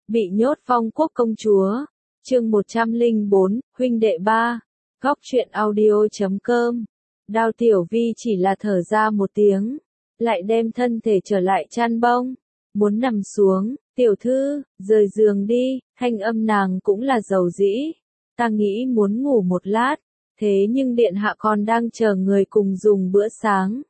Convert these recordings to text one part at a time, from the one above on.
Bị nhốt Phong Quốc công chúa. Chương 104, huynh đệ 3. Góc truyện audio.com. Đao Tiểu Vi chỉ là thở ra một tiếng, lại đem thân thể trở lại chăn bông, muốn nằm xuống. Tiểu thư, rời giường đi. Thanh âm nàng cũng là dầu dĩ. Ta nghĩ muốn ngủ một lát, thế nhưng điện hạ còn đang chờ người cùng dùng bữa sáng.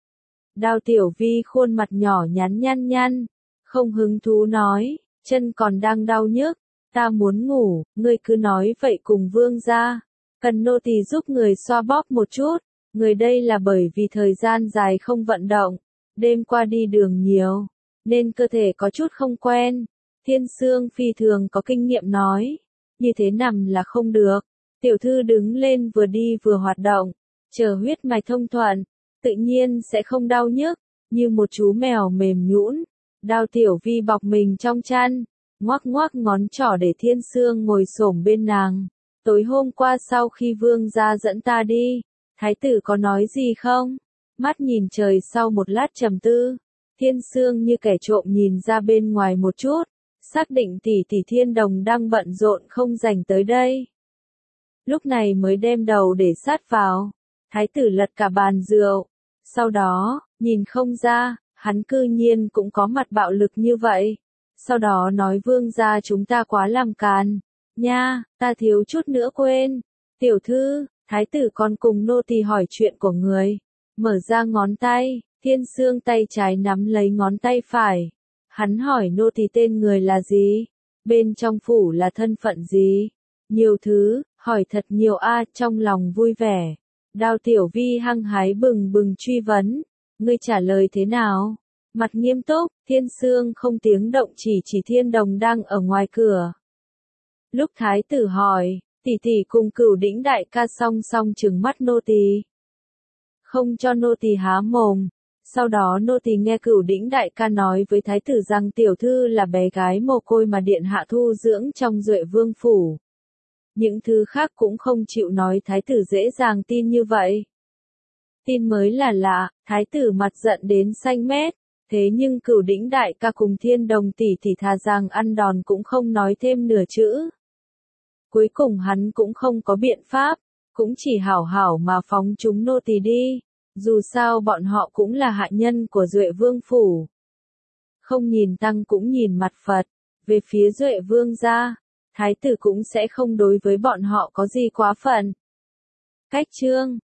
Đao Tiểu Vi khuôn mặt nhỏ nhắn nhăn nhăn, không hứng thú nói, chân còn đang đau nhức, ta muốn ngủ, ngươi cứ nói vậy cùng vương gia, cần nô tỳ giúp người xoa bóp một chút, người đây là bởi vì thời gian dài không vận động, đêm qua đi đường nhiều, nên cơ thể có chút không quen. Thiên Sương phi thường có kinh nghiệm nói, như thế nằm là không được, tiểu thư đứng lên vừa đi vừa hoạt động, chờ huyết mạch thông thuận, tự nhiên sẽ không đau nhức, như một chú mèo mềm nhũn. Đao Tiểu Vi bọc mình trong chăn, ngoắc ngoắc ngón trỏ để Thiên Sương ngồi xổm bên nàng. Tối hôm qua sau khi vương gia dẫn ta đi, thái tử có nói gì không? Mắt nhìn trời sau một lát trầm tư, Thiên Sương như kẻ trộm nhìn ra bên ngoài một chút, xác định tỷ tỷ Thiên Đồng đang bận rộn không rảnh tới đây. Lúc này mới đem đầu để sát vào, thái tử lật cả bàn rượu, sau đó, nhìn không ra, hắn cư nhiên cũng có mặt bạo lực như vậy. Sau đó nói vương gia chúng ta quá làm càn. Nha, ta thiếu chút nữa quên. Tiểu thư, thái tử còn cùng nô tỳ hỏi chuyện của người. Mở ra ngón tay, Thiên Sương tay trái nắm lấy ngón tay phải. Hắn hỏi nô tỳ tên người là gì? Bên trong phủ là thân phận gì? Nhiều thứ, hỏi thật nhiều trong lòng vui vẻ. Đao Tiểu Vi hăng hái bừng bừng truy vấn. Ngươi trả lời thế nào? Mặt nghiêm túc, Thiên Sương không tiếng động chỉ Thiên Đồng đang ở ngoài cửa. Lúc thái tử hỏi, tỷ tỷ cùng Cửu Đỉnh đại ca song song trừng mắt nô tỳ, không cho nô tỳ há mồm. Sau đó nô tỳ nghe Cửu Đỉnh đại ca nói với thái tử rằng tiểu thư là bé gái mồ côi mà điện hạ thu dưỡng trong Duệ Vương phủ. Những thứ khác cũng không chịu nói, thái tử dễ dàng tin như vậy. Tin mới là lạ, thái tử mặt giận đến xanh mét, thế nhưng Cửu Đỉnh đại ca cùng Thiên Đồng tỷ tỷ thà rằng ăn đòn cũng không nói thêm nửa chữ. Cuối cùng hắn cũng không có biện pháp, cũng chỉ hảo hảo mà phóng chúng nô tỳ đi, dù sao bọn họ cũng là hạ nhân của Duệ Vương phủ. Không nhìn tăng cũng nhìn mặt Phật, về phía Duệ Vương gia, thái tử cũng sẽ không đối với bọn họ có gì quá phận. Cách chương